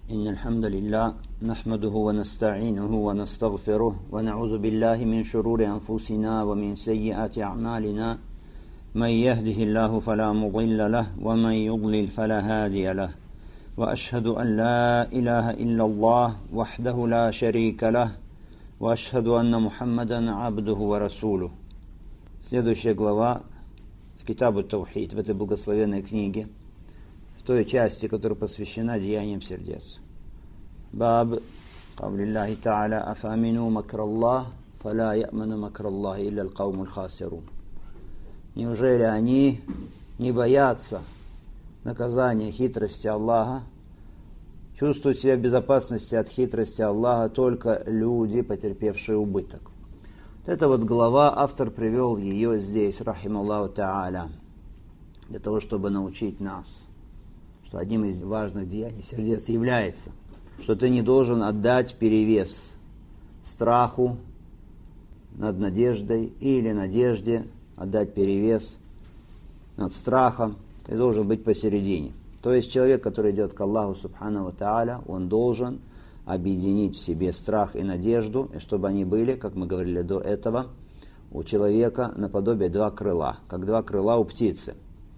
إن الحمد لله نحمده ونستعينه ونستغفره ونعوذ بالله من شرور أنفسنا ومن سيئات أعمالنا من يهده الله فلا مضل له ومن يضلل فلا هادي له وأشهد أن لا إله إلا الله وحده لا شريك له وأشهد أن محمدا عبده ورسوله. Следующая глава в Китабу Таухид, в этой благословенной книге, в той части, которая посвящена деяниям сердец. Баб Кавлиллахи Та'аля Афамину Макраллах Фаля Я'ману Макраллахи Илля Аль-Кауму Аль-Хасирун. Неужели они не боятся наказания хитрости Аллаха, чувствуют себя в безопасности от хитрости Аллаха только люди, потерпевшие убыток? Это вот глава, автор привел ее здесь, рахималлаху та'аля, для того, чтобы научить нас, что одним из важных деяний сердец является, что ты не должен отдать перевес страху над надеждой или надежде отдать перевес над страхом. Ты должен быть посередине. То есть человек, который идет к Аллаху субхану ва та'аля, он должен объединить в себе страх и надежду, и чтобы они были, как мы говорили до этого, у человека наподобие два крыла, как два крыла у птицы.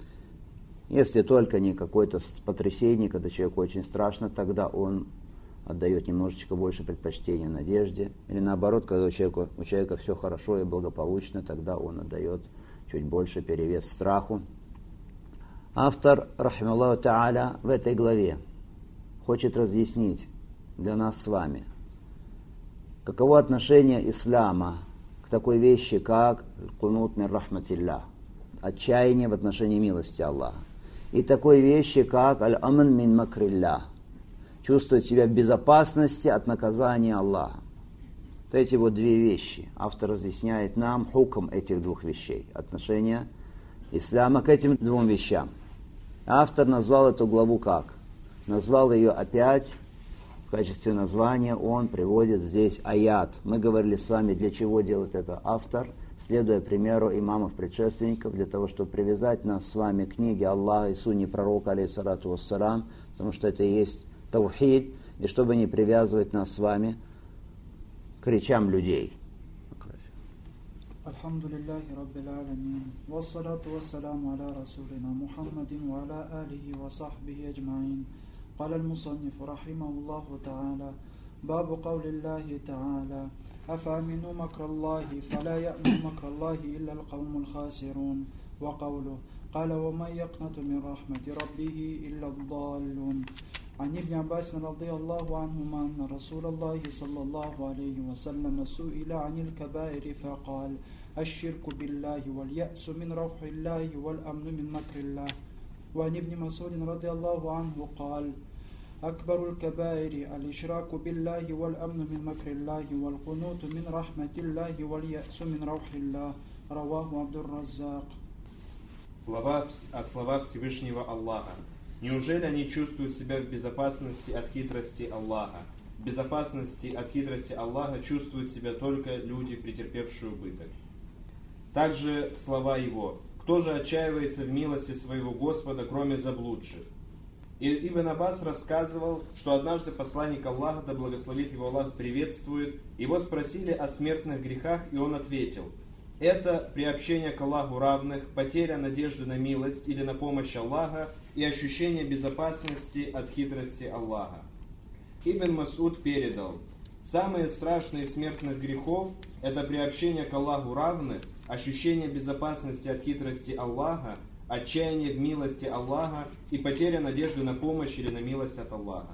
Если только не какое-то потрясение, когда человеку очень страшно, тогда он отдает немножечко больше предпочтения надежде, или наоборот, когда у человека все хорошо и благополучно, тогда он отдает чуть больше перевес страху. Автор, рахималлаху та'аля, в этой главе хочет разъяснить для нас с вами, каково отношение ислама к такой вещи, как кунут мин рахматиллах, отчаяние в отношении милости Аллаха, и такой вещи, как аль-амн мин макриллах, чувствовать себя в безопасности от наказания Аллаха. Вот эти вот две вещи. Автор разъясняет нам хукм этих двух вещей, отношение ислама к этим двум вещам. Автор назвал эту главу как? Назвал ее опять, в качестве названия он приводит здесь аят. Мы говорили с вами, для чего делает это автор, следуя примеру имамов-предшественников, для того, чтобы привязать нас с вами к книге Аллаха и сунне пророка, алейхиссалату вассалам, потому что это и есть таухид, и чтобы не привязывать нас с вами к речам людей. Альхамдулиллахи Раббил Аламин. Вассалату вассаламу аля расулина Мухаммадин ва аля алихи ва сахбихи аджмаин. قال المصنف رحمه الله تعالى باب قول الله تعالى أفأمنوا مكر الله فلا يأمن مكر الله إلا القوم الخاسرون وقوله قال ومن يقنط من رحمة ربه إلا الضالون. عن ابن عباس رضي الله عنهما أن رسول الله صلى الله عليه وسلم سئل عن الكبائر فقال الشرك بالله واليأس من روح الله والأمن من مكر الله. وعن ابن مسعود رضي الله عنه قال أكبر الكبائر الإشراك بالله والأمن من مكر الله والقنوط من رحمة الله واليأس من روح الله. رواه عبد الرزاق. Глава о словах Всевышнего Аллаха. Неужели они чувствуют себя в безопасности от хитрости Аллаха? В безопасности от хитрости Аллаха чувствуют себя только люди, претерпевшие убыток. Также слова его. Кто же отчаивается в милости своего Господа, кроме заблудших? И Ибн Аббас рассказывал, что однажды посланник Аллаха, да благословит его Аллах, приветствует, его спросили о смертных грехах, и он ответил: это приобщение к Аллаху равных, потеря надежды на милость или на помощь Аллаха и ощущение безопасности от хитрости Аллаха. Ибн Мас'уд передал: самые страшные из смертных грехов – это приобщение к Аллаху равных, ощущение безопасности от хитрости Аллаха, отчаяние в милости Аллаха и потеря надежды на помощь или на милость от Аллаха.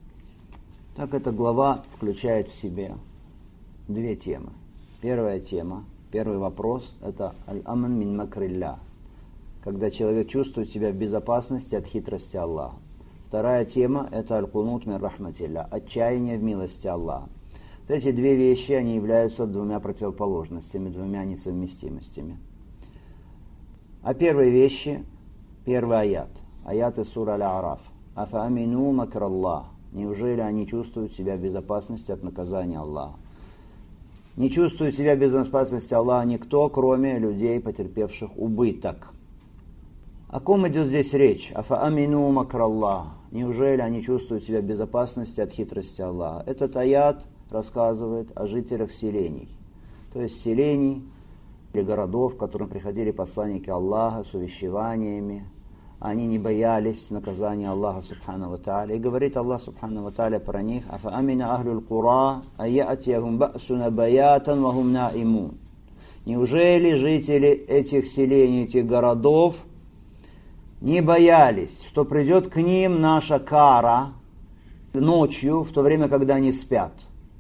Так эта глава включает в себя две темы. Первая тема, первый вопрос – это аль-амн мин макрилля, когда человек чувствует себя в безопасности от хитрости Аллаха. Вторая тема – это аль-кунут мин рахматилля, отчаяние в милости Аллаха. Вот эти две вещи, они являются двумя противоположностями, двумя несовместимостями. О первой вещи, первый аят, аят из сура Аль-А'раф. Афаамину макраллах, неужели они чувствуют себя в безопасности от наказания Аллаха? Не чувствует себя в безопасности Аллаха никто, кроме людей, потерпевших убыток. О ком идет здесь речь? Афаамину макраллах. Неужели они чувствуют себя в безопасности от хитрости Аллаха? Этот аят рассказывает о жителях селений. То есть селений или городов, к которым приходили посланники Аллаха с увещеваниями. Они не боялись наказания Аллаха Субхану ва Тааля. И говорит Аллах Субхану ва Тааля про них: «Афа амина ахлюл кура, аяатьяхум ба'суна баятан ва хум наимун». Неужели жители этих селений, этих городов не боялись, что придет к ним наша кара ночью, в то время, когда они спят?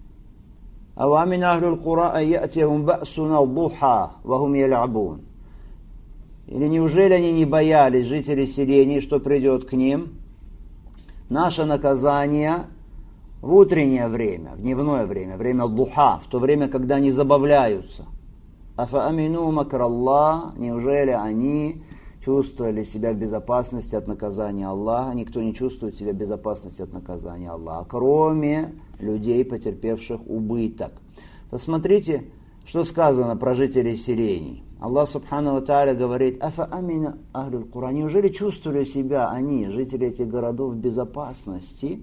«Афа амина ахлюл кура, аяатьяхум ба'суна духа, ва хум ялябун». Или неужели они не боялись, жители селений, что придет к ним наше наказание в утреннее время, в дневное время, время духа, в то время, когда они забавляются? Афа амину макраллах, неужели они чувствовали себя в безопасности от наказания Аллаха? Никто не чувствует себя в безопасности от наказания Аллаха, кроме людей, потерпевших убыток. Посмотрите, что сказано про жителей селений. Аллах Субхану ва Тааля говорит: «Афа амина ахлюл кура». Неужели чувствовали себя они, жители этих городов, в безопасности?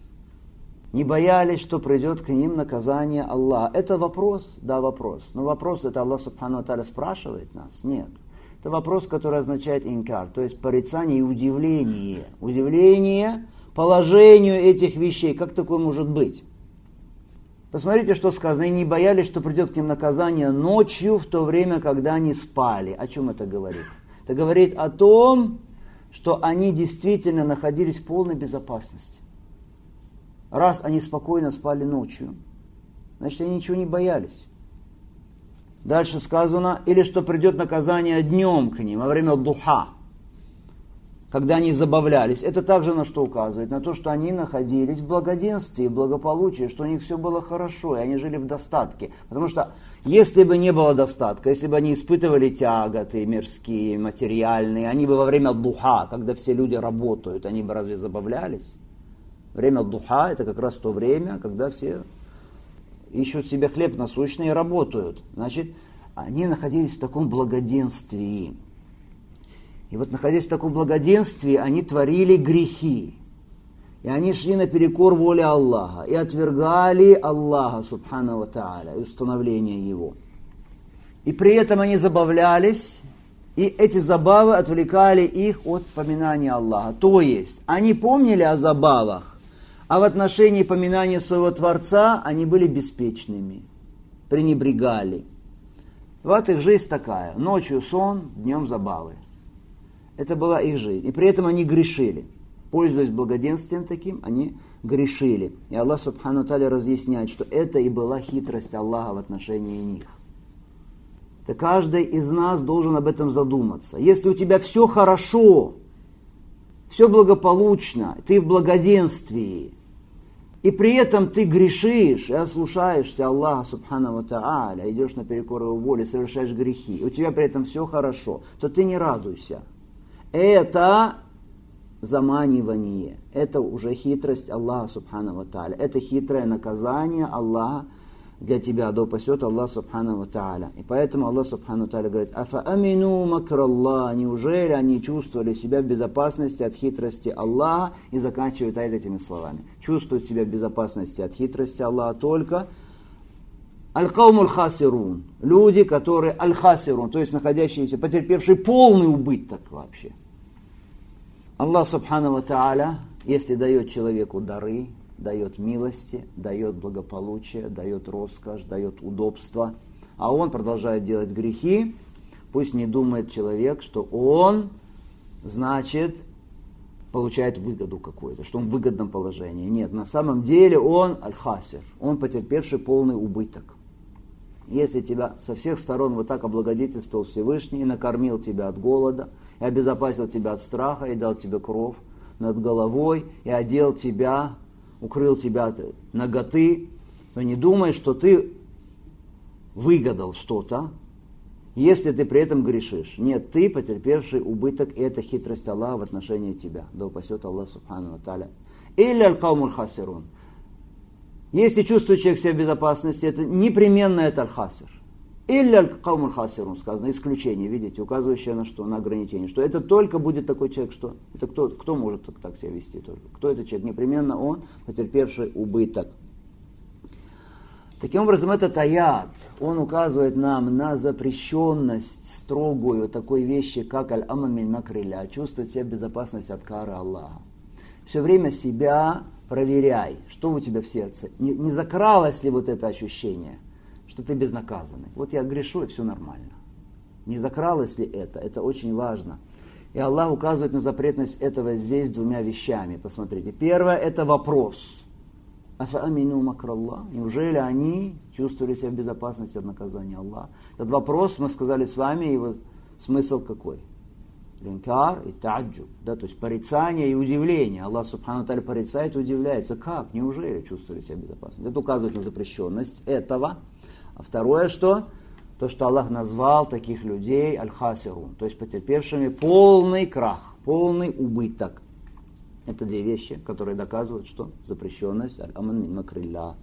Не боялись, что придет к ним наказание Аллаха? Это вопрос? Да, вопрос. Но вопрос это Аллах Субхану ва Тааля спрашивает нас? Нет. Это вопрос, который означает инкар, то есть порицание и удивление. Удивление положению этих вещей. Как такое может быть? Посмотрите, что сказано. И не боялись, что придет к ним наказание ночью, в то время, когда они спали. О чем это говорит? Это говорит о том, что они действительно находились в полной безопасности. Раз они спокойно спали ночью, значит, они ничего не боялись. Дальше сказано: или что придет наказание днем к ним, во время духа, когда они забавлялись. Это также на что указывает? На то, что они находились в благоденствии, в благополучии, что у них все было хорошо, и они жили в достатке. Потому что если бы не было достатка, если бы они испытывали тяготы мирские, материальные, они бы во время духа, когда все люди работают, они бы разве забавлялись? Время духа – это как раз то время, когда все ищут себе хлеб насущный и работают. Значит, они находились в таком благоденствии. И вот, находясь в таком благоденствии, они творили грехи. И они шли наперекор воле Аллаха. И отвергали Аллаха, Субхану ва Тааля, и установление Его. И при этом они забавлялись, и эти забавы отвлекали их от поминания Аллаха. То есть, они помнили о забавах, а в отношении поминания своего Творца они были беспечными, пренебрегали. Вот их жизнь такая. Ночью сон, днем забавы. Это была их жизнь. И при этом они грешили. Пользуясь благоденствием таким, они грешили. И Аллах Субхану Тааля разъясняет, что это и была хитрость Аллаха в отношении них. То каждый из нас должен об этом задуматься. Если у тебя все хорошо, все благополучно, ты в благоденствии, и при этом ты грешишь и ослушаешься Аллаха Субхану ва Тааля, идешь наперекор Его воле, совершаешь грехи, и у тебя при этом все хорошо, то ты не радуйся. Это заманивание, это уже хитрость Аллаха Субхану ва Тааля, это хитрое наказание Аллаха для тебя, да упасет Аллах Субхану ва Тааля. И поэтому Аллах Субхану ва Тааля говорит: «Афа амину макраллах», неужели они чувствовали себя в безопасности от хитрости Аллаха? И заканчивают аят этими словами. Чувствуют себя в безопасности от хитрости Аллаха только аль-каумуль хасирун, люди, которые аль-хасирун, то есть находящиеся, потерпевшие полный убыток вообще. Аллах Субхану ва Тааля, если дает человеку дары, дает милости, дает благополучие, дает роскошь, дает удобство, а он продолжает делать грехи, пусть не думает человек, что он, значит, получает выгоду какую-то, что он в выгодном положении. Нет, на самом деле он аль-хасир, он потерпевший полный убыток. Если тебя со всех сторон вот так облагодетельствовал Всевышний, накормил тебя от голода, и обезопасил тебя от страха, и дал тебе кров над головой, и одел тебя, укрыл тебя от наготы, то не думай, что ты выгадал что-то, если ты при этом грешишь. Нет, ты потерпевший убыток, и это хитрость Аллаха в отношении тебя. Да упасет Аллах Субхану ва Тааля. Илля аль-каумуль хасирун. Если чувствует человек себя в безопасности, это непременно это аль-хасир. Илля каумуль хасирун, сказано, исключение, видите, указывающее на что? На ограничение. Что это только будет такой человек, что? Это кто может так себя вести только? Кто этот человек? Непременно он, потерпевший убыток. Таким образом, этот аят, он указывает нам на запрещенность строгую такой вещи, как аль-аман мин макрилля, чувствовать себя в безопасности от кары Аллаха. Все время себя проверяй, что у тебя в сердце. Не закралось ли вот это ощущение, что ты безнаказанный. Вот я грешу, и все нормально. Не закралось ли это? Это очень важно. И Аллах указывает на запретность этого здесь двумя вещами. Посмотрите. Первое – это вопрос. Афаамину макраллах. Неужели они чувствовали себя в безопасности от наказания Аллаха? Этот вопрос, мы сказали с вами, его смысл какой? Линкар и таджуб. Да, то есть порицание и удивление. Аллах субхану тааля порицает и удивляется. Как? Неужели чувствовали себя в безопасности? Это указывает на запрещенность этого. А второе что? То, что Аллах назвал таких людей аль-хасирун, то есть потерпевшими полный крах, полный убыток. Это две вещи, которые доказывают, что запрещенность аль-аман мин макрилля.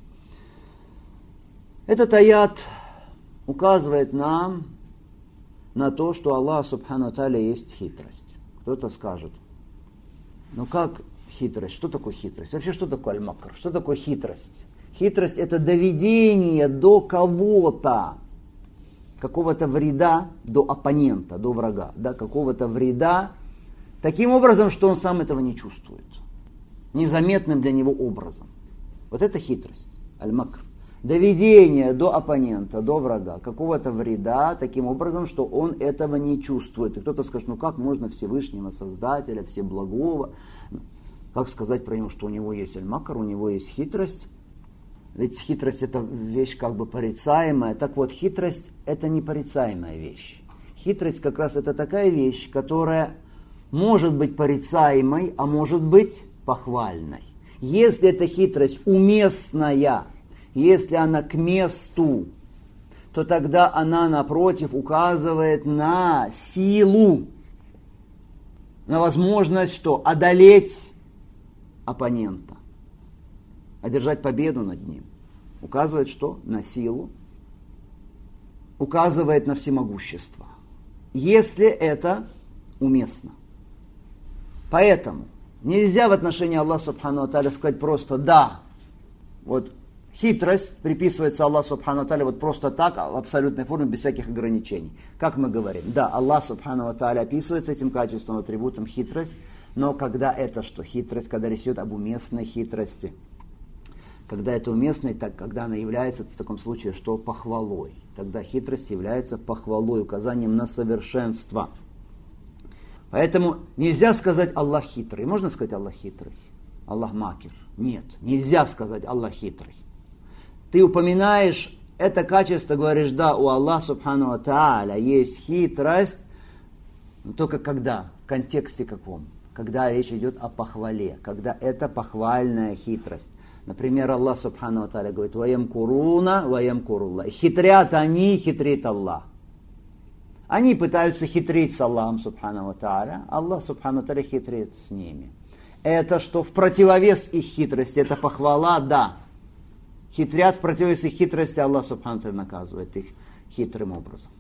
Этот аят указывает нам на то, что Аллах субхану тааля есть хитрость. Кто-то скажет, ну как хитрость? Что такое хитрость? Вообще, что такое аль-макр? Что такое хитрость? Хитрость – это доведение до кого-то, какого-то вреда, до оппонента, до врага, да, какого-то вреда, таким образом, что он сам этого не чувствует, незаметным для него образом. Вот это хитрость, аль-макр. Доведение до оппонента, до врага, какого-то вреда, таким образом, что он этого не чувствует. И кто-то скажет, ну как можно Всевышнего Создателя, Всеблагого, как сказать про него, что у него есть аль-макр, у него есть хитрость? Ведь хитрость это вещь как бы порицаемая. Так вот, хитрость это не порицаемая вещь. Хитрость как раз это такая вещь, которая может быть порицаемой, а может быть похвальной. Если эта хитрость уместная, если она к месту, то тогда она, напротив, указывает на силу, на возможность что? Одолеть оппонента, одержать победу над ним. Указывает что? На силу, указывает на всемогущество. Если это уместно. Поэтому нельзя в отношении Аллаха субхану ва тааля сказать просто «да». Вот хитрость приписывается Аллаху субхану ва тааля вот просто так, в абсолютной форме, без всяких ограничений. Как мы говорим? Да, Аллах субхану ва тааля описывается этим качеством, атрибутом хитрость, но когда это что? Хитрость, когда речь идет об уместной хитрости. Когда это уместно, так, когда она является в таком случае что? Похвалой. Тогда хитрость является похвалой, указанием на совершенство. Поэтому нельзя сказать Аллах хитрый. Можно сказать Аллах хитрый? Аллах макир. Нет, нельзя сказать Аллах хитрый. Ты упоминаешь это качество, говоришь, да, у Аллаха субхану ва тааля есть хитрость, но только когда? В контексте каком? Когда речь идет о похвале, когда это похвальная хитрость. Например, Аллах субхану ва тааля говорит, «Ваям-куруна, ваям-курулла». Хитрят они, хитрит Аллах. Они пытаются хитрить с Аллахом субхану ва тааля, Аллах субхану ва тааля хитрит с ними. Это что в противовес их хитрости, это похвала, да. Хитрят в противовес их хитрости, Аллах субхану ва тааля наказывает их хитрым образом.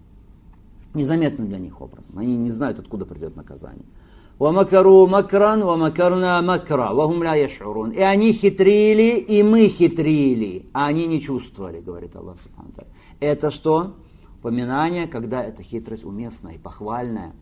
Незаметным для них образом. Они не знают, откуда придет наказание. وَمَكَرُوا مَكْرًا وَمَكَرْنَا مَكْرًا وَهُمْ лَا يَشْعُرُونَ. И они хитрили, и мы хитрили, а они не чувствовали, говорит Аллах субхану ва тааля. Это что? Упоминание, когда эта хитрость уместная и похвальная.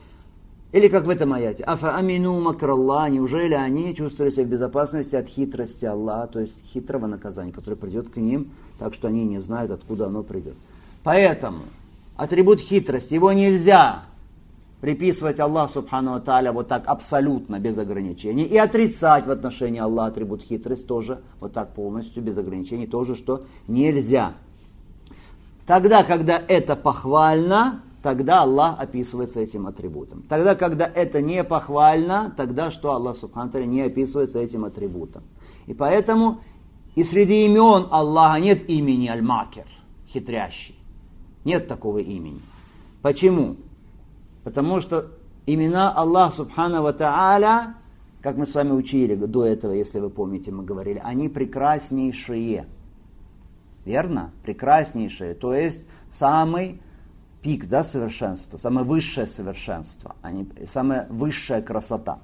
Или как в этом аяте. «Афа амину макраллах». Неужели они чувствовали себя в безопасности от хитрости Аллаха, то есть хитрого наказания, которое придет к ним, так что они не знают, откуда оно придет. Поэтому атрибут хитрости, его нельзя приписывать Аллаху субхану ва тааля вот так абсолютно, без ограничений. И отрицать в отношении Аллаха атрибут хитрость тоже вот так полностью, без ограничений, тоже что нельзя. Тогда, когда это похвально, тогда Аллах описывается этим атрибутом. Тогда, когда это не похвально, тогда что Аллах субхану ва тааля не описывается этим атрибутом. И поэтому и среди имен Аллаха нет имени аль-макир, хитрящий. Нет такого имени. Почему? Потому что имена Аллаха субхану ва тааля, как мы с вами учили до этого, если вы помните, мы говорили, они прекраснейшие. верно? Прекраснейшее, то есть самый пик, да, совершенства, самое высшее совершенство, самая высшая красота.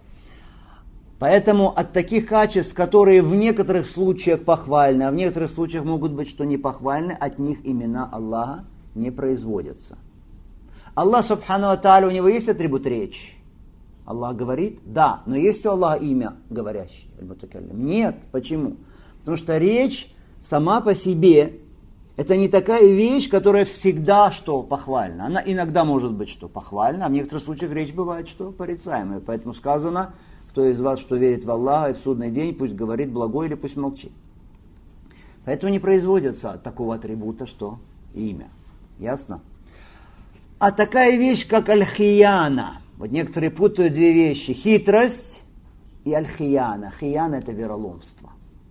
Поэтому от таких качеств, которые в некоторых случаях похвальны, а в некоторых случаях могут быть, что не похвальны, от них имена Аллаха не производятся. Аллах, субхану ва тааля, у него есть атрибут речи? Аллах говорит? Да, но есть у Аллаха имя говорящее? Нет. Почему? Потому что речь сама по себе это не такая вещь, которая всегда что похвальна. Она иногда может быть что похвальна, а в некоторых случаях речь бывает что порицаемая. Поэтому сказано, кто из вас, что верит в Аллаха и в судный день, пусть говорит благое или пусть молчит. Поэтому не производится такого атрибута, что имя. Ясно? А такая вещь, как аль-хияна. Вот некоторые путают две вещи. Хитрость и аль-хияна. Хияна это вероломство.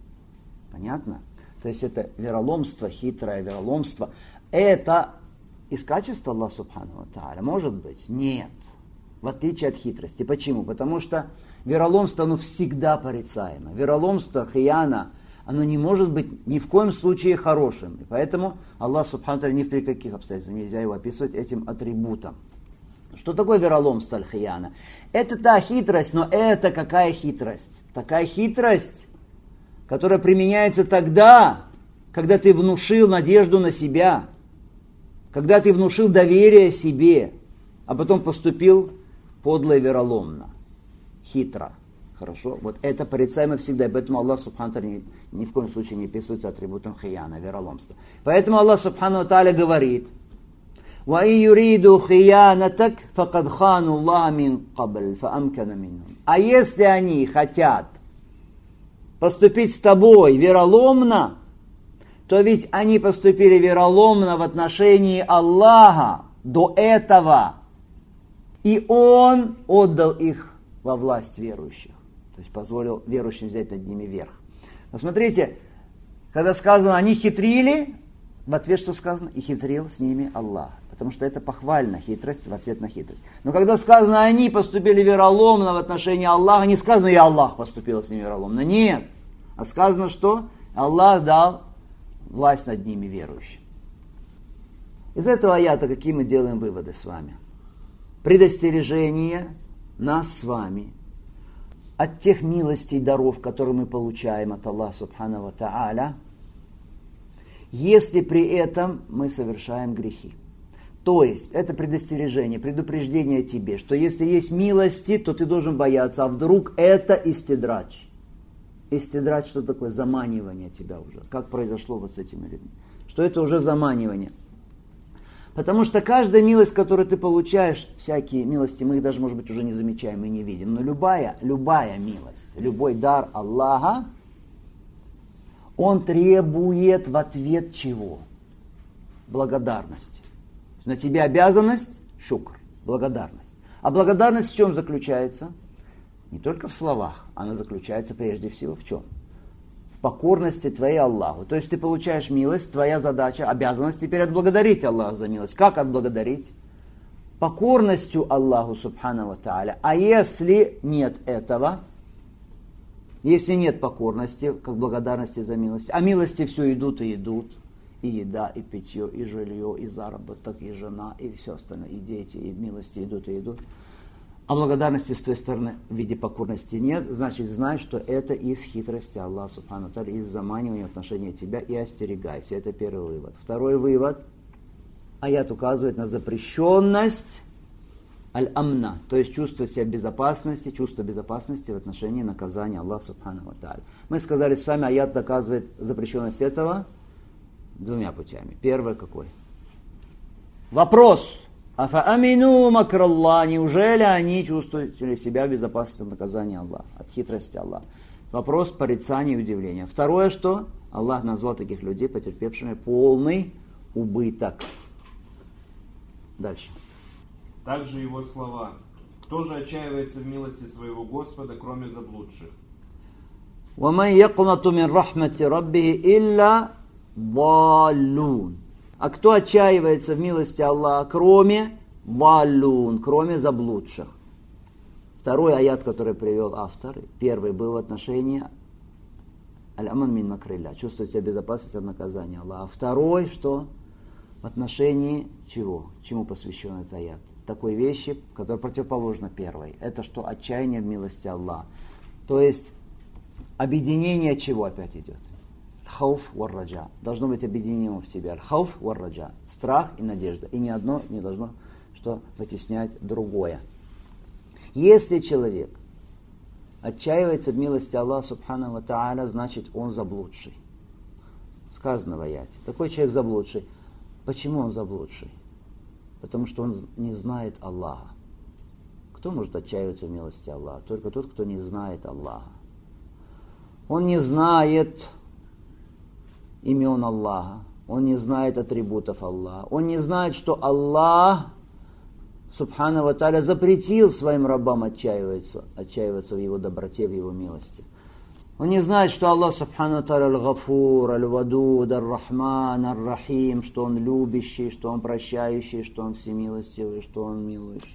Понятно? То есть это вероломство, хитрое вероломство. Это из качества Аллаха субхану ва тааля? Может быть? Нет. В отличие от хитрости. Почему? Потому что вероломство, оно всегда порицаемо. Вероломство, хияна, оно не может быть ни в коем случае хорошим. И поэтому Аллах субхану ва тааля ни при каких обстоятельствах нельзя его описывать этим атрибутом. Что такое вероломство аль-хияна? Это та хитрость, но это какая хитрость? Такая хитрость, которая применяется тогда, когда ты внушил надежду на себя, когда ты внушил доверие себе, а потом поступил подло и вероломно, хитро. Хорошо? Вот это порицаемо всегда, и поэтому Аллах субхану тааля ни в коем случае не описывается атрибутом хияна, вероломства. Поэтому Аллах субхану тааля говорит: وَإِنْ يُرِيدُوا خِيَانَتَكَ فَقَدْ خَانُوا اللَّهَ مِنْ قَبْلِ فَأَمْكَنَ مِنْهُمْ. А если они хотят поступить с тобой вероломно, то ведь они поступили вероломно в отношении Аллаха до этого, и Он отдал их во власть верующих, то есть позволил верующим взять над ними верх. Но смотрите, когда сказано, они хитрили, в ответ что сказано? И хитрил с ними Аллах. Потому что это похвально, хитрость в ответ на хитрость. Но когда сказано, они поступили вероломно в отношении Аллаха, не сказано, и Аллах поступил с ними вероломно. Нет. А сказано, что Аллах дал власть над ними верующим. Из этого аята какие мы делаем выводы с вами? Предостережение нас с вами от тех милостей и даров, которые мы получаем от Аллаха субхану ва тааля, если при этом мы совершаем грехи. То есть, это предостережение, предупреждение тебе, что если есть милости, то ты должен бояться, а вдруг это истидрач. Истидрач, что такое? Заманивание тебя уже. Как произошло вот с этими людьми. Что это уже заманивание. Потому что каждая милость, которую ты получаешь, всякие милости, мы их даже, может быть, уже не замечаем и не видим, но любая милость, любой дар Аллаха, он требует в ответ чего? Благодарности. На тебе обязанность, шукр, благодарность. А благодарность в чем заключается? Не только в словах, она заключается прежде всего в чем? В покорности твоей Аллаху. То есть ты получаешь милость, твоя задача, обязанность теперь отблагодарить Аллаха за милость. Как отблагодарить? Покорностью Аллаху субхану ва тааля. А если нет этого, если нет покорности, как благодарности за милость, а милости все идут и идут, и еда, и питье, и жилье, и заработок, и жена, и все остальное, и дети, и милости идут и идут, а благодарности с твоей стороны в виде покорности нет, значит, знай, что это из хитрости Аллаха субхану ва тааля, из заманивания в отношении тебя, и остерегайся. Это первый вывод. Второй вывод. Аят указывает на запрещенность аль-амна, то есть чувство себя безопасности, чувство безопасности в отношении наказания Аллаха субхану ва тааля. Мы сказали с вами, аят доказывает запрещенность этого двумя путями. Первый какой? Вопрос. Афа амину макраллах. Неужели они чувствовали себя в безопасности от наказания Аллаха, от хитрости Аллаха? Вопрос порицания и удивления. Второе, что Аллах назвал таких людей потерпевшими полный убыток. Дальше. Также его слова. Кто же отчаивается в милости своего Господа, кроме заблудших? وَمَنْ يَقْنَطُ مِنْ رَحْمَةِ رَبِّهِ إِلَّا ضَالُّونَ. А кто отчаивается в милости Аллаха, кроме ضَالُّونَ, кроме заблудших? Второй аят, который привел автор, первый был в отношении аль-аман мин макрилля, чувствовать себя в безопасности от наказания Аллаха. Второй, что в отношении чего? Чему посвящен этот аят? Такой вещи, которая противоположна первой. Это что? Отчаяние в милости Аллаха. То есть объединение чего опять идет? Хауф вар раджа. Должно быть объединено в тебе. Хауф вар раджа. Страх и надежда. И ни одно не должно что вытеснять другое. Если человек отчаивается в милости Аллаха субхану ва тааля, значит он заблудший. Сказано в аяте. Такой человек заблудший. Почему он заблудший? Потому что он не знает Аллаха. Кто может отчаиваться в милости Аллаха? Только тот, кто не знает Аллаха. Он не знает имен Аллаха. Он не знает атрибутов Аллаха. Он не знает, что Аллах субхану ва тааля запретил своим рабам отчаиваться в его доброте, в его милости. Он не знает, что Аллах субхану ва тааля аль-Гафур, аль-Вадуд, аль-Рахман, аль-Рахим, что Он любящий, что Он прощающий, что Он всемилостивый, что Он милующий.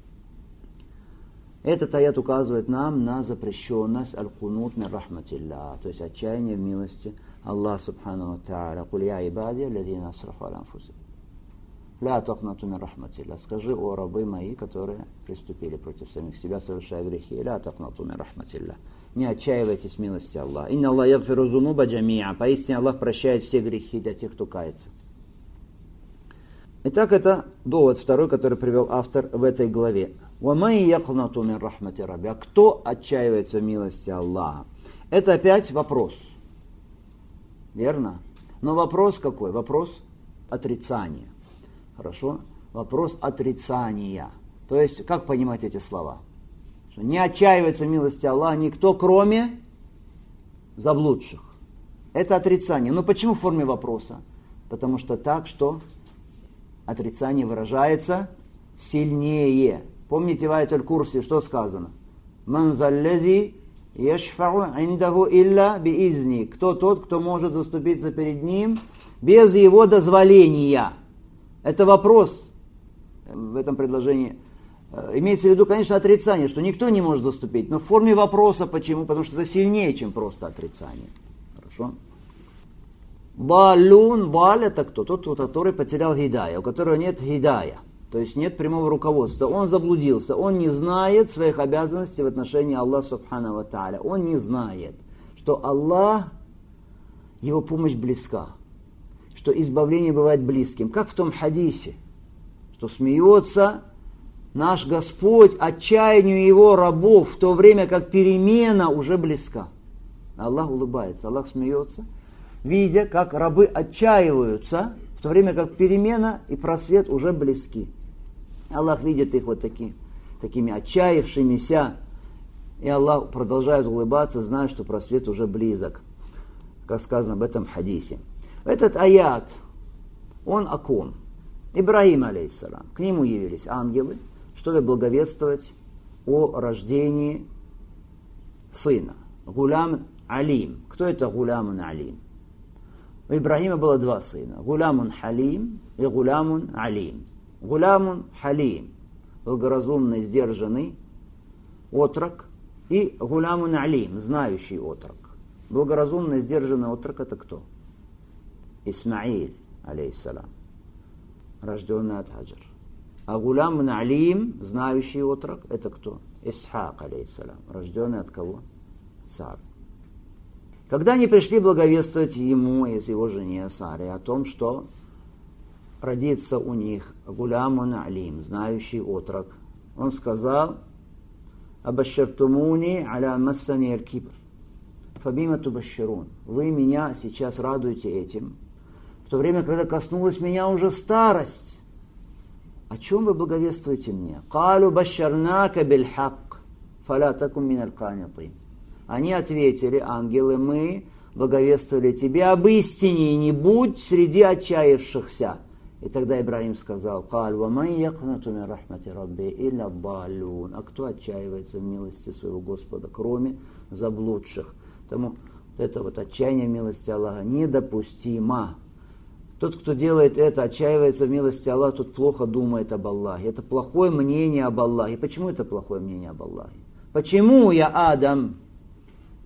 Этот аят указывает нам на запрещенность аль-Кунут мин рахматилля, то есть отчаяние в милости Аллаха субхану ва тааля. Куль я ибади аллазина асрафу аля анфусихим. Ля тахнату мин рахматилля. Скажи, о рабы мои, которые приступили против самих себя, совершая грехи. Ля тахнату мин рахматилля. Не отчаивайтесь в милости Аллаха. Инна Аллах ягфиру зунуба джамиа. Поистине Аллах прощает все грехи для тех, кто кается. Итак, это довод второй, который привел автор в этой главе. وَمَنْ يَقْنَطُ مِنْ رَحْمَةِ رَبِّهِ. А кто отчаивается в милости Аллаха? Это опять вопрос. Верно? Но вопрос какой? Вопрос отрицания. Хорошо? Вопрос отрицания. То есть, как понимать эти слова? Что не отчаивается в милости Аллаха никто, кроме заблудших. Это отрицание. Но почему в форме вопроса? Потому что так, что отрицание выражается сильнее. Помните в аяте аль-Курси, что сказано? «Ман заллази яшфау индаху илля биизни». Кто тот, кто может заступиться перед ним без его дозволения? Это вопрос в этом предложении. Имеется в виду, конечно, отрицание, что никто не может заступить, но в форме вопроса. Почему? Потому что это сильнее, чем просто отрицание. Хорошо? Балун, баль — это кто? Тот, который потерял хидая, у которого нет хидая. То есть нет прямого руководства. Он заблудился. Он не знает своих обязанностей в отношении Аллаха субхану ва тааля. Он не знает, что Аллах, его помощь близка. Что избавление бывает близким. Как в том хадисе, что смеется наш Господь отчаянию его рабов, в то время как перемена уже близка. Аллах улыбается, Аллах смеется, видя, как рабы отчаиваются, в то время как перемена и просвет уже близки. Аллах видит их вот такими отчаявшимися, и Аллах продолжает улыбаться, зная, что просвет уже близок, как сказано об этом в хадисе. Этот аят, он о ком? Ибрахим, алейхиссалам. К нему явились ангелы, чтобы благовествовать о рождении сына. Гулям Алим. Кто это Гулямун Алим? У Ибрахима было два сына. Гулямун Халим и Гулямун Алим. Гулямун Халим, благоразумный, сдержанный отрок, и Гулямун Алим, знающий отрок. Благоразумный, сдержанный отрок — это кто? Исмаиль, алейхиссалам, рожденный от Хаджар. А Гулямун Алим, знающий отрок, это кто? Исхак, алейхиссалам, рожденный от кого? Сары. Когда они пришли благовествовать ему и его жене Саре о том, что родится у них Гулямун Алим, знающий отрок, он сказал: «Абашшартумуни аля массани аль-кибр, фабима тубашширун». Вы меня сейчас радуете этим, в то время, когда коснулась меня уже старость. О чем вы благовествуете мне? «Калу башшарнака бильхак, фаля такум мин аль-канитин». Они ответили, ангелы: мы благовествовали тебе об истине, и не будь среди отчаявшихся. И тогда Ибрахим сказал: «Каль ва ман якнату мин рахмати рабби илля даллун». А кто отчаивается в милости своего Господа, кроме заблудших? Потому это вот отчаяние в милости Аллаха недопустимо. Тот, кто делает это, отчаивается в милости Аллаха, тот плохо думает об Аллахе. Это плохое мнение об Аллахе. Почему это плохое мнение об Аллахе? Почему, я Адам,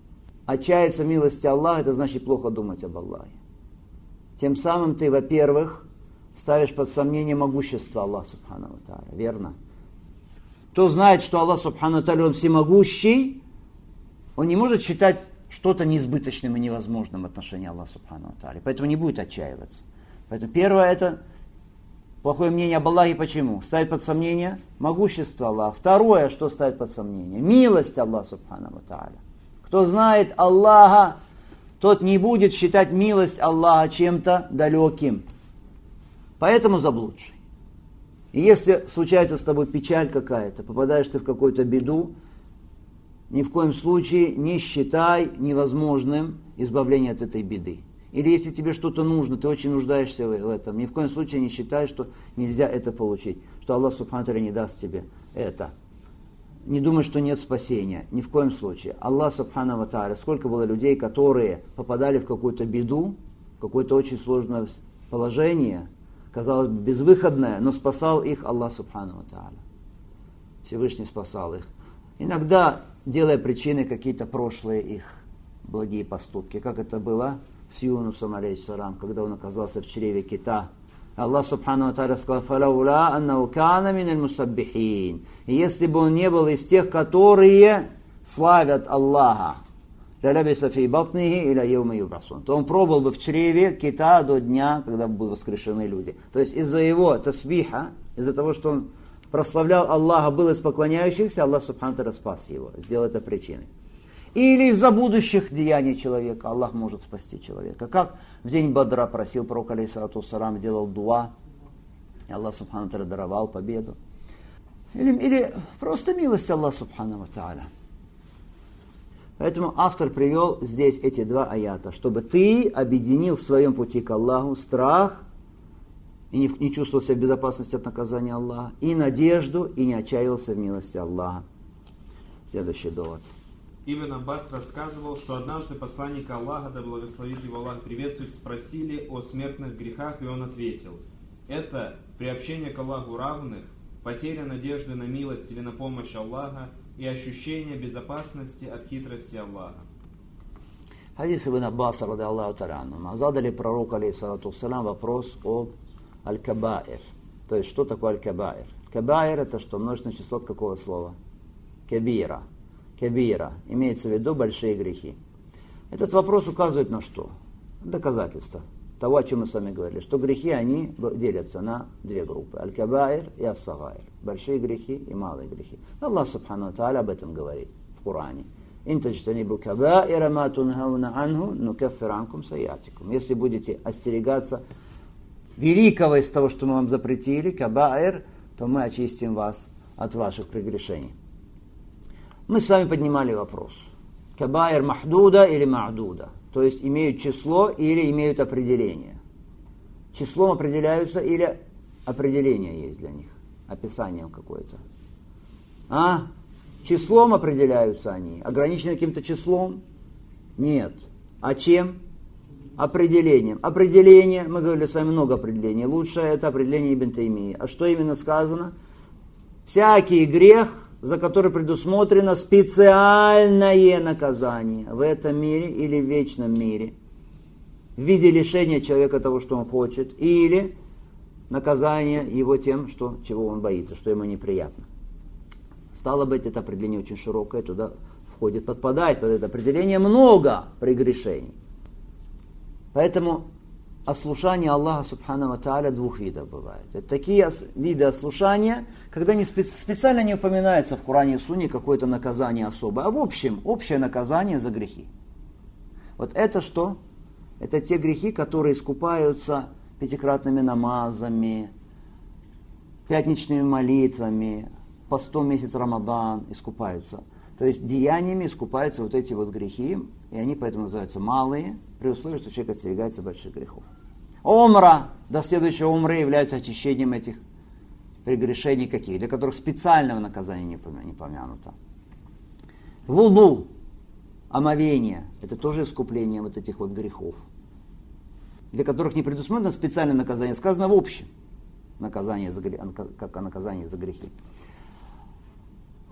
отчаяться в милости Аллаха, это значит плохо думать об Аллахе. Тем самым ты, во-первых, ставишь под сомнение могущество Аллаха Субхану ва Тааля. Верно? Кто знает, что Аллах Субхану ва Тааля, Он всемогущий, он не может считать что-то неизбыточным и невозможным в отношении Аллаха Субхану ва Тааля. Поэтому не будет отчаиваться. Поэтому первое это плохое мнение об Аллахе. Почему? Ставит под сомнение могущество Аллаха. Второе, что ставит под сомнение? Милость Аллаха Субхану ва Тааля. Кто знает Аллаха, тот не будет считать милость Аллаха чем-то далеким. Поэтому заблудший. И если случается с тобой печаль какая-то, попадаешь ты в какую-то беду, ни в коем случае не считай невозможным избавление от этой беды. Или если тебе что-то нужно, ты очень нуждаешься в этом, ни в коем случае не считай, что нельзя это получить, что Аллах Субхану ва Тааля не даст тебе это. Не думай, что нет спасения, ни в коем случае. Аллах Субхану ва Тааля, сколько было людей, которые попадали в какую-то беду, в какое-то очень сложное положение, казалось бы, безвыходное, но спасал их Аллах Субхану ва Тааля. Всевышний спасал их. Иногда делая причиной какие-то прошлые их благие поступки, как это было с Юнусом, алейхиссалам, когда он оказался в чреве кита. Аллах Субхану ва Тааля сказал: «Фалауля аннау кана миналь мусаббихин». И если бы он не был из тех, которые славят Аллаха, лялябиса фи батнихи иля йауми юбасун, то он пробыл бы в чреве кита до дня, когда будут воскрешены люди. То есть из-за его тасбиха, из-за того, что он прославлял Аллаха, был из поклоняющихся, Аллах Субхану ва Тааля спас его, сделал это причиной. Или из-за будущих деяний человека Аллах может спасти человека. Как в день Бадра просил пророк, алейхиссалату вассалам, делал дуа, и Аллах Субхану ва Тааля даровал победу. Или просто милость Аллаха Субхану ва Тааля. Поэтому автор привел здесь эти два аята, чтобы ты объединил в своем пути к Аллаху страх и не чувствовал себя в безопасности от наказания Аллаха, и надежду, и не отчаивался в милости Аллаха. Следующий довод. Ибн Аббас рассказывал, что однажды посланника Аллаха, да благословит его Аллах, приветствует, спросили о смертных грехах, и он ответил: это приобщение к Аллаху равных, потеря надежды на милость или на помощь Аллаха и ощущение безопасности от хитрости Аллаха. Хадис Ибн Аббаса, ради Аллаху та'аля, задали пророку, алейхиссалату вассалам, вопрос о аль-кабаир. То есть, что такое аль-кабаир? Кабаир это что? Множественное число от какого слова? Кабира. Кабира. Имеется в виду большие грехи. Этот вопрос указывает на что? Доказательство того, о чем мы с вами говорили, что грехи, они делятся на две группы. Аль-кабаир и ас-сагаир. Большие грехи и малые грехи. Аллах Субхану ва Тааля об этом говорит в Коране. «Ин таджтанибу кабаира ма тунхауна анху нукаффир анкум сайятикум». Если будете остерегаться великого из того, что мы вам запретили, кабаир, то мы очистим вас от ваших прегрешений. Мы с вами поднимали вопрос. Кабаир махдуда или ма'дуда? То есть имеют число или имеют определение. Числом определяются или определение есть для них? Описанием какое-то. Числом определяются они. Ограничены каким-то числом? Нет. А чем? Определением. Определение, мы говорили с вами много определений. Лучшее это определение Ибн Таймии. А что именно сказано? Всякий грех, за который предусмотрено специальное наказание в этом мире или в вечном мире, в виде лишения человека того, что он хочет, или наказание его тем, чего он боится, что ему неприятно. Стало быть, это определение очень широкое, туда подпадает под это определение много прегрешений. Поэтому ослушание Аллаха Субхану ва Тааля двух видов бывает. Это такие виды ослушания, когда специально не упоминается в Коране и Сунне какое-то наказание особое, а в общем, общее наказание за грехи. Вот это что? Это те грехи, которые искупаются пятикратными намазами, пятничными молитвами, постом месяц Рамадан искупаются. То есть деяниями искупаются вот эти вот грехи, и они поэтому называются малые, при условии, что человек остерегается больших грехов. Умра до следующего умры является очищением этих прегрешений каких, для которых специального наказания не помянуто. Вуду, омовение, это тоже искупление вот этих вот грехов, для которых не предусмотрено специальное наказание, сказано в общем, как наказание за грехи.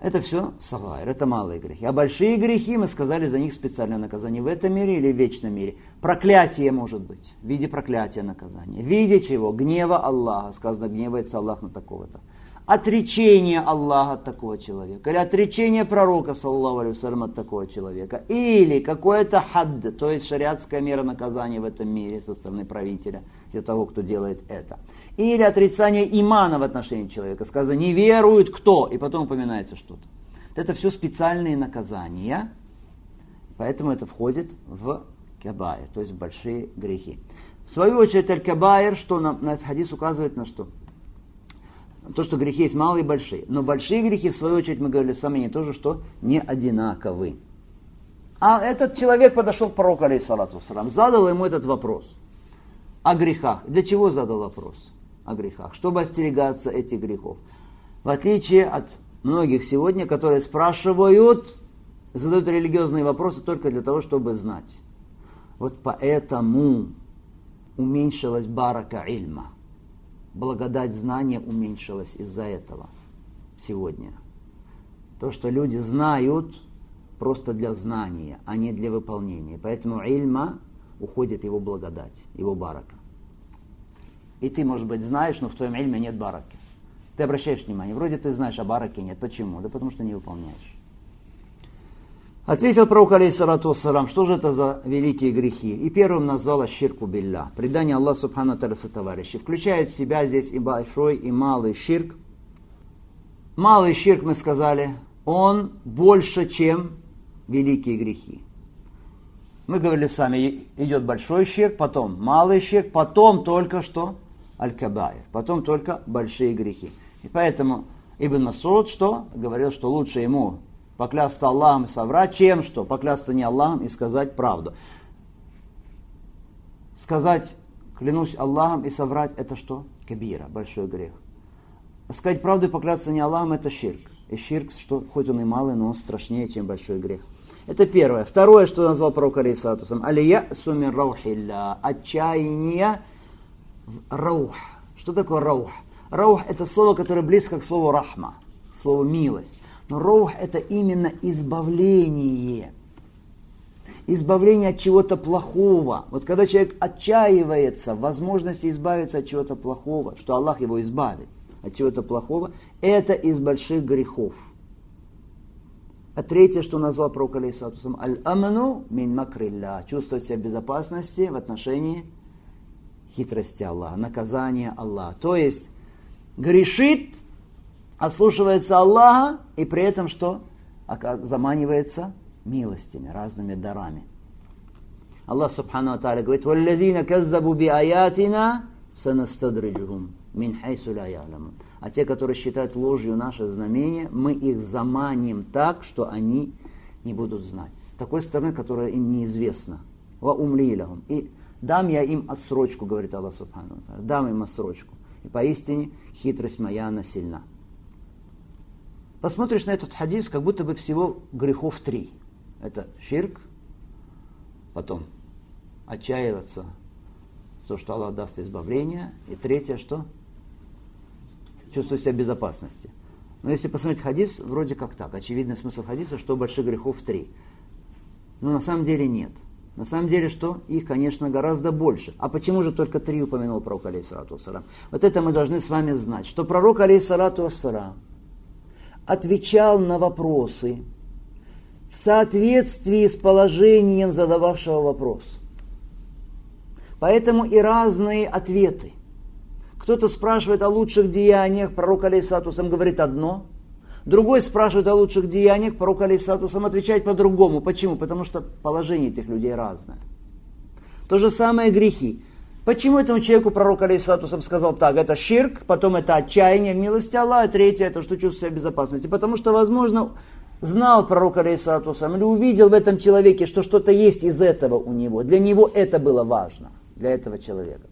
Это все сагайр, это малые грехи. А большие грехи, мы сказали, за них специальное наказание в этом мире или в вечном мире. Проклятие может быть, в виде проклятия наказания. В виде чего? Гнева Аллаха. Сказано, гневается Аллах на такого-то. Отречение Аллаха от такого человека. Или отречение пророка, саллаллаху алейхи вассалям, от такого человека. Или какое-то хадд, то есть шариатская мера наказания в этом мире со стороны правителя, для того, кто делает это. Или отрицание имана в отношении человека. Сказано, не верует кто, и потом упоминается что-то. Это все специальные наказания, поэтому это входит в кабаир, то есть в большие грехи. В свою очередь, аль-кабаир, что нам на этот хадис указывает на что? То, что грехи есть малые и большие. Но большие грехи, в свою очередь, мы говорили с вами, не тоже, что не одинаковы. А этот человек подошел к пророку, алейхиссалату вассалам, задал ему этот вопрос о грехах. Для чего задал вопрос о грехах? Чтобы остерегаться этих грехов. В отличие от многих сегодня, которые спрашивают, задают религиозные вопросы только для того, чтобы знать. Вот поэтому уменьшилась барака ильма. Благодать знания уменьшилась из-за этого сегодня. То, что люди знают просто для знания, а не для выполнения. Поэтому ильма уходит его благодать, его барака. И ты, может быть, знаешь, но в твоем ильме нет бараки. Ты обращаешь внимание, вроде ты знаешь, а бараки нет. Почему? Да потому что не выполняешь. Ответил пророк, алейхиссалату вассалам, что же это за великие грехи? И первым назвал аш-ширку билля, предание Аллаху субхану тааля сотоварищей. Включает в себя здесь и большой, и малый ширк. Малый ширк, мы сказали, он больше, чем великие грехи. Мы говорили с вами, идет большой ширк, потом малый ширк, потом только что аль-кабаир, потом только большие грехи. И поэтому Ибн Мас'уд что? Говорил, что лучше ему поклясться Аллахом и соврать, чем что? Поклясться не Аллахом и сказать правду. Сказать, клянусь Аллахом и соврать, это что? Кабира, большой грех. Сказать правду и поклясться не Аллахом, это ширк. И ширк, что, хоть он и малый, но он страшнее, чем большой грех. Это первое. Второе, что назвал пророк, алейхиссалату вассалам, аль-я'су мин раухилля, отчаяние в раух. Что такое раух? Раух это слово, которое близко к слову рахма, к слову милость. Но раух это именно избавление. Избавление от чего-то плохого. Вот когда человек отчаивается в возможности избавиться от чего-то плохого, что Аллах его избавит от чего-то плохого, это из больших грехов. А третье, что назвал пророк, алейхиссалату вассалам, аль-аману мин макрилля, чувствовать себя в безопасности в отношении хитрости Аллаха, наказания Аллаха. То есть грешит, ослушивается Аллаха и при этом что? Заманивается милостями, разными дарами. Аллах субхану ва тааля говорит: «Валлазина каззабу би аятина санастадриджухум мин хайсу ла я'ламун». А те, которые считают ложью наше знамение, мы их заманим так, что они не будут знать. С такой стороны, которая им неизвестна. Ва умли лахум. И дам я им отсрочку, говорит Аллах субхану ва тааля. Дам им отсрочку. И поистине хитрость моя, она сильна. Посмотришь на этот хадис, как будто бы всего грехов 3. Это ширк, потом отчаиваться, то, что Аллах даст избавление, и третье, что? Чувствовать себя в безопасности. Но если посмотреть хадис, вроде как так. Очевидный смысл хадиса, что больших грехов 3. Но на самом деле нет. На самом деле что? Их, конечно, гораздо больше. А почему же только 3 упомянул пророк, алейхиссалату вассалам? Вот это мы должны с вами знать. Что пророк, алейхиссалату вассалам, отвечал на вопросы в соответствии с положением задававшего вопрос. Поэтому и разные ответы. Кто-то спрашивает о лучших деяниях, пророк алейхиссалату вассалам говорит одно. Другой спрашивает о лучших деяниях, пророк алейхиссалату вассалам отвечает по-другому. Почему? Потому что положение этих людей разное. То же самое грехи. Почему этому человеку пророк алейхиссалату вассалам сказал так? Это ширк, потом это отчаяние в милости Аллаха, третье это что чувство себя в безопасности. Потому что, возможно, знал пророк алейхиссалату вассалам или увидел в этом человеке, что что-то есть из этого у него. Для него это было важно, для этого человека.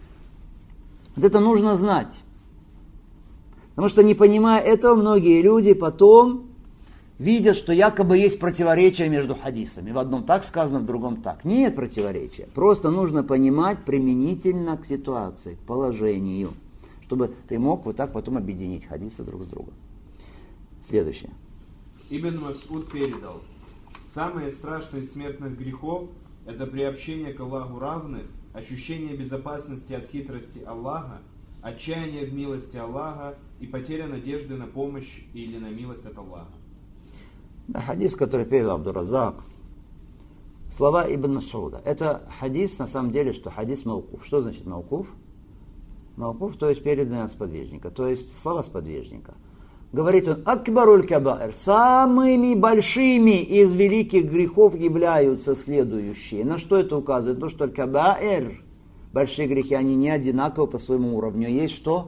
Вот это нужно знать. Потому что, не понимая этого, многие люди потом видят, что якобы есть противоречие между хадисами. В одном так сказано, в другом так. Нет противоречия. Просто нужно понимать применительно к ситуации, к положению, чтобы ты мог вот так потом объединить хадисы друг с другом. Следующее. Ибн Мас'уд передал: самые страшные из смертных грехов – это приобщение к Аллаху равных, ощущение безопасности от хитрости Аллаха, отчаяние в милости Аллаха и потеря надежды на помощь или на милость от Аллаха. Да, хадис, который передал Абдур-Разак, слова Ибн Мас'уда. Это хадис, на самом деле, что хадис маукуф. Что значит маукуф? Маукуф, то есть переданный от сподвижника, то есть слова сподвижника. Говорит он: акбаруль кабаир, самыми большими из великих грехов являются следующие. На что это указывает? То, что кабаир, большие грехи, они не одинаковы по своему уровню. Есть что?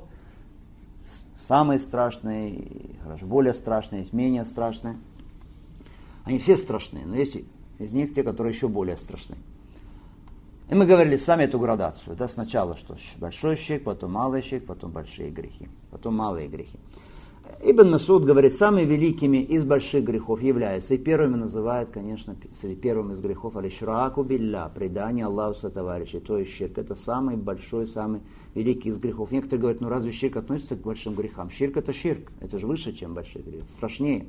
Самые страшные, более страшные, есть менее страшные. Они все страшные, но есть из них те, которые еще более страшны. И мы говорили с вами эту градацию. Да, сначала что? Большой ширк, потом малый ширк, потом большие грехи, потом малые грехи. Ибн Мас'уд говорит, самыми великими из больших грехов являются, и первыми называют, конечно, первым из грехов аль-ишраку билля, предание Аллаху сотоварищей, то есть ширк. Это самый большой, самый великий из грехов. Некоторые говорят, ну разве ширк относится к большим грехам? Ширк, это же выше, чем большие грехи, страшнее.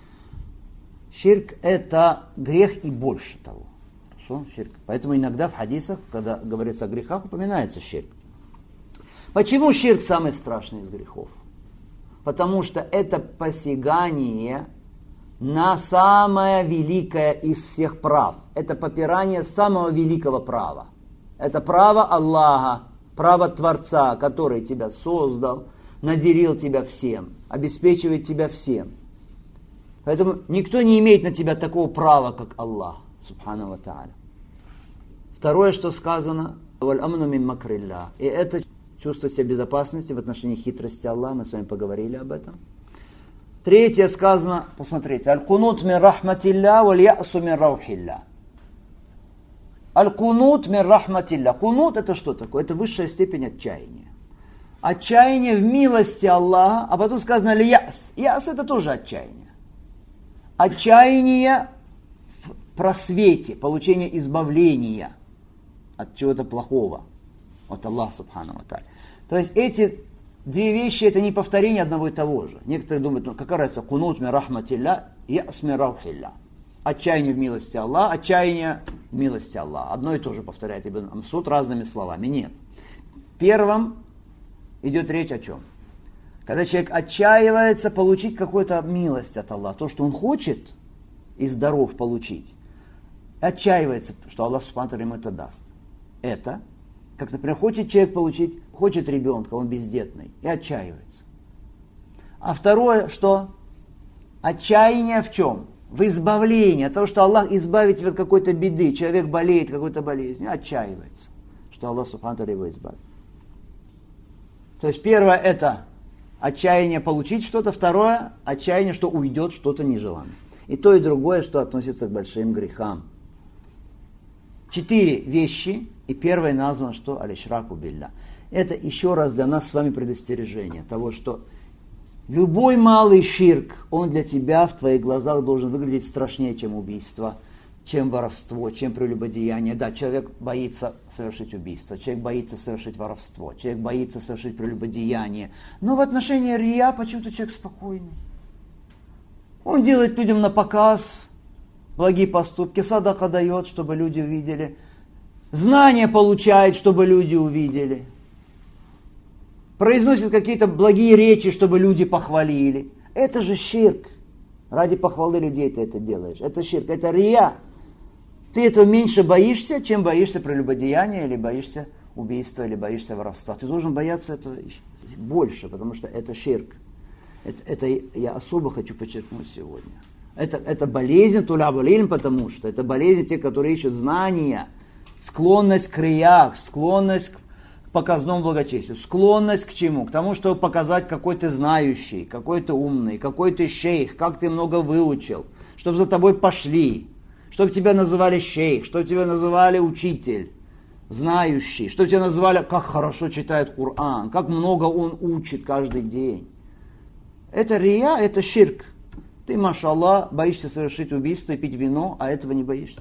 Ширк это грех и больше того. Хорошо? Ширк. Поэтому иногда в хадисах, когда говорится о грехах, упоминается ширк. Почему ширк самый страшный из грехов? Потому что это посягание на самое великое из всех прав. Это попирание самого великого права. Это право Аллаха, право Творца, который тебя создал, наделил тебя всем, обеспечивает тебя всем. Поэтому никто не имеет на тебя такого права, как Аллах, субхану ва тааля. Второе, что сказано, «Валь-амну мин макрилля». И это чувство себя безопасности в отношении хитрости Аллаха, мы с вами поговорили об этом. Третье сказано, посмотрите, «Аль-кунут мин рахматилля, валь-ясу мин раухилля». Аль-кунут мин рахматилля. Кунут это что такое? Это высшая степень отчаяния. Отчаяние в милости Аллаха, а потом сказано «аль-яс». Яс это тоже отчаяние. Отчаяние в просвете, получение избавления от чего-то плохого, от Аллаха субхану ва тааля. То есть эти две вещи, это не повторение одного и того же. Некоторые думают, ну какая разница, кунут мин рахматилля, яс мин раухилля. Отчаяние в милости Аллаха, отчаяние в милости Аллаха. Одно и то же повторяет Ибн Мас'уд разными словами. Нет. Первым идет речь о чем? Когда человек отчаивается получить какую-то милость от Аллаха, то, что он хочет и здоров получить, отчаивается, что Аллах субхану ва тааля ему это даст. Это, как, например, хочет человек получить, хочет ребенка, он бездетный, и отчаивается. А второе, что? Отчаяние в чем? В избавлении, от того, что Аллах избавит тебя от какой-то беды, человек болеет какой-то болезнью, отчаивается, что Аллах субхану ва тааля его избавит. То есть первое это отчаяние получить что-то, второе отчаяние, что уйдет что-то нежеланное. И то, и другое, что относится к большим грехам. 4 вещи, и первое названо, что аль-ишраку билля. Это еще раз для нас с вами предостережение того, что любой малый ширк, он для тебя в твоих глазах должен выглядеть страшнее, чем убийство, чем воровство, чем прелюбодеяние. Да, человек боится совершить убийство, человек боится совершить воровство, человек боится совершить прелюбодеяние. Но в отношении рия почему-то человек спокойный. Он делает людям на показ благие поступки, садака дает, чтобы люди увидели, знания получает, чтобы люди увидели, произносит какие-то благие речи, чтобы люди похвалили. Это же ширк. Ради похвалы людей ты это делаешь. Это ширк, это рия. Ты этого меньше боишься, чем боишься прелюбодеяния, или боишься убийства, или боишься воровства. Ты должен бояться этого больше, потому что это ширк. Это я особо хочу подчеркнуть сегодня. Это болезнь тулябуль илм, потому что это болезнь тех, которые ищут знания, склонность к риях, склонность к показному благочестию, склонность к чему? К тому, чтобы показать, какой ты знающий, какой ты умный, какой ты шейх, как ты много выучил, чтобы за тобой пошли, чтобы тебя называли шейх, чтобы тебя называли учитель, знающий, чтобы тебя называли, как хорошо читает Коран, как много он учит каждый день. Это рия, это ширк. Ты, машаллах, боишься совершить убийство и пить вино, а этого не боишься.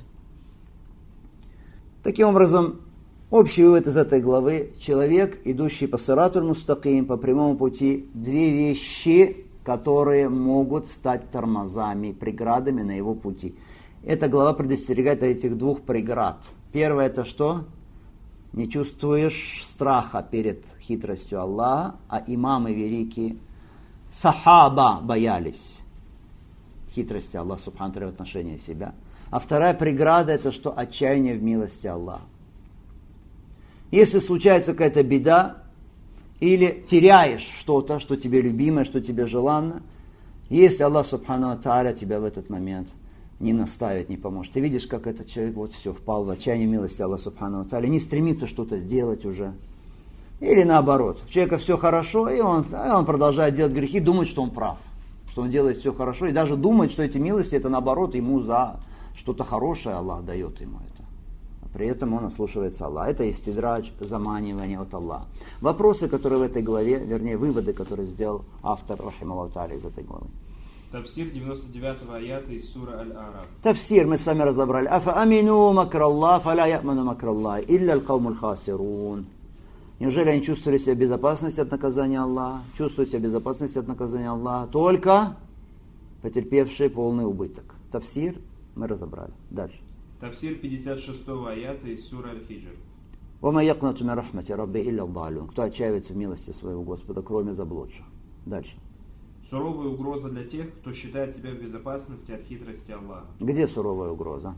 Таким образом, общий вывод из этой главы: человек, идущий по сиратуль мустаким, по прямому пути, 2 вещи которые могут стать тормозами, преградами на его пути. Эта глава предостерегает от этих двух преград. Первое это что? Не чувствуешь страха перед хитростью Аллаха, а имамы великие, сахаба, боялись хитрости Аллаха субхану в отношении себя. А вторая преграда это что? Отчаяние в милости Аллаха. Если случается какая-то беда, или теряешь что-то, что тебе любимое, что тебе желанно, если Аллах субхану тааля тебя в этот момент не наставит, не поможет. Ты видишь, как этот человек вот все впал в отчаяние милости Аллаха субхану тааля, не стремится что-то сделать уже. Или наоборот, у человека все хорошо, и он продолжает делать грехи, думает, что он прав, что он делает все хорошо, и даже думает, что эти милости, это наоборот, ему за что-то хорошее Аллах дает ему это. При этом он ослушивается Аллаха. Это истидрадж, заманивание от Аллаха. Вопросы, которые в этой главе, вернее, выводы, которые сделал автор, рахималлаху тааля, из этой главы. Тафсир 99-го аята из сура Аль-Араф. Тафсир мы с вами разобрали. Афа амину макраллах, фаля я'ману макраллах, илля аль-каумуль хасирун. Неужели они чувствовали себя в безопасности от наказания Аллаха? Чувствуют себя в безопасности от наказания Аллаха только потерпевшие полный убыток. Тафсир мы разобрали. Дальше. Тафсир 56-го аята из сура Аль-Хиджр. وَمَا يَقْنَتُ مِنْ رَحْمَةِ رَبِّهِ إِلَّا الضَّالُونَ. Кто отчаивается в милости своего Господа, кроме заблудших. Дальше. Суровая угроза для тех, кто считает себя в безопасности от хитрости Аллаха. Где суровая угроза?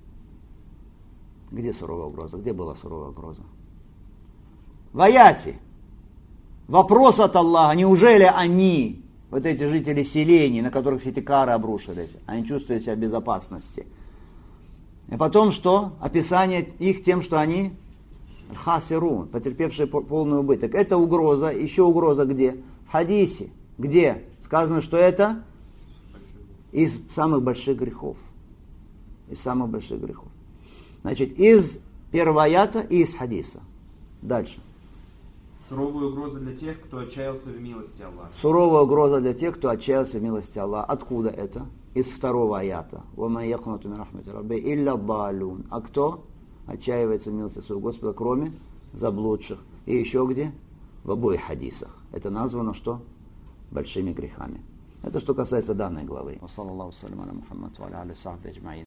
Где суровая угроза? Где была суровая угроза? В аяте. Вопрос от Аллаха. Неужели они, вот эти жители селений, на которых все эти кары обрушились, они чувствуют себя в безопасности? И потом что? Описание их тем, что они хасирун, потерпевшие полный убыток. Это угроза. Еще угроза где? В хадисе. Где? Сказано, что это из самых больших грехов. Из самых больших грехов. Значит, из первого аята и из хадиса. Дальше. Суровая угроза для тех, кто отчаялся в милости Аллаха. Суровая угроза для тех, кто отчаялся в милости Аллаха. Откуда это? Из второго аята. وَمَا يَقْنَطُ مِنْ رَحْمَةِ رَبِّهِ إِلَّا الضَّالُونَ. А кто отчаивается в милости своего Господа, кроме заблудших? И еще где? В обоих хадисах. Это названо что? Большими грехами. Это что касается данной главы.